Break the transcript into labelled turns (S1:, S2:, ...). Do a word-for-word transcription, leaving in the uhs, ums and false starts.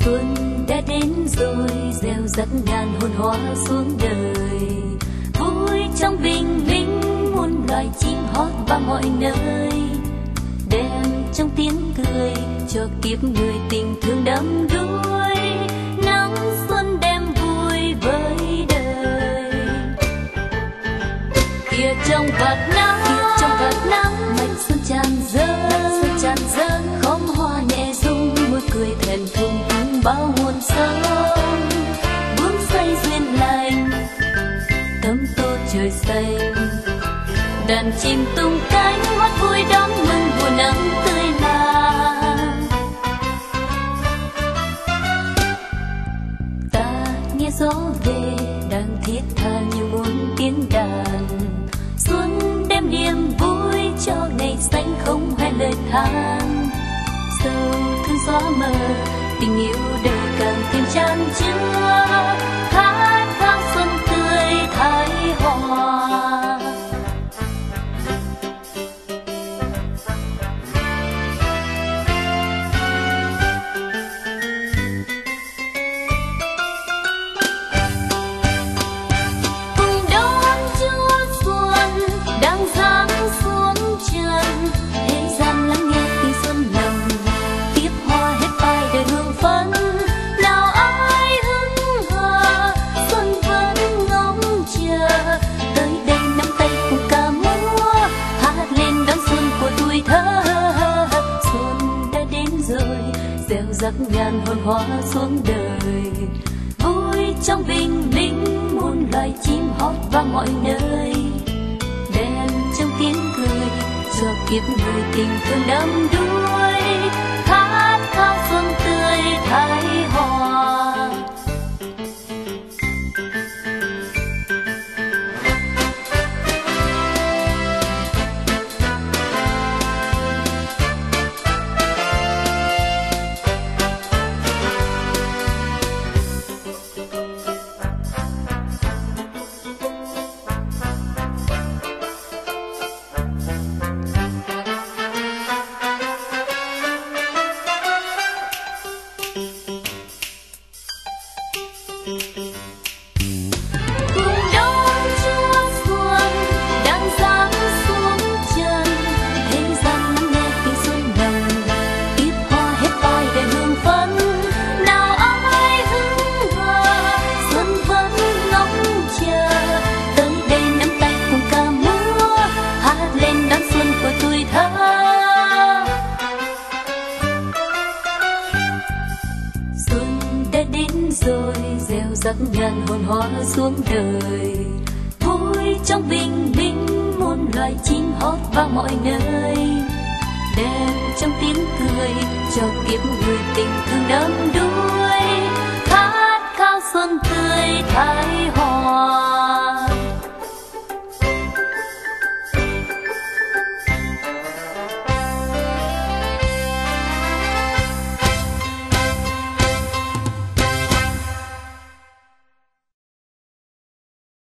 S1: Xuân đã đến rồi, gieo rắc ngàn hồn hoa xuống đời. Vui trong bình minh, muôn loài chim hót vang mọi nơi. Đêm trong tiếng cười, cho kiếp người tình thương đắm đuối. Nắng xuân đem vui với đời. Kia trong vạt nắng, kia trong vạt nắng, mạch xuân tràn dâng, xuân tràn dâng, khóm hoa nhẹ rung, môi cười thẹn thùng bao hồn sống. Bước say duyên lành, tấm tô trời xanh, đàn chim tung cánh hót vui đón mừng mùa nắng tươi mát. Ta nghe gió về đang thiết tha như muốn tiếng đàn. Xuân đem niềm vui cho ngày xanh không hai lời than. Sâu thương gió mờ, tình yêu đời càng thêm chan chứa. Khát khao xuân tươi thái hòa. Cùng đón Chúa xuân đang giáng xuống trần. Thế gian lắng nghe tiếng xuân nồng, tiếp hoa hết vai đời hương phấn. Nào ai hững hờ, xuân vẫn ngóng chờ. Tới đây nắm tay cùng ca múa, hát lên đón xuân của tuổi thơ. Xuân đã đến rồi, gieo rắc ngàn hồn hoa xuống đời. Vui trong bình minh, muôn loài chim hót vang mọi nơi. Đèn trong tiếng cười, cho kiếp người tình thương đắm đuối. Khát khao xuân tươi thái hòa. Cùng đón Chúa xuân đang giáng xuống trần. Thế gian lắng nghe tiếng xuân nồng, tiếp hoa hết vai đời hương phấn. Nào ai hững hờ, xuân vẫn ngóng chờ. Tới đây nắm tay cùng ca múa, hát lên đón xuân của tuổi thơ. Xuân đã đến rồi, gieo rắc ngàn hồn hoa xuống đời. Vui trong bình minh, muôn loài chim hót vang mọi nơi. Đèn trong tiếng cười, cho kiếp người tình thương đắm đuối. Khát khao xuân tươi thái hòa.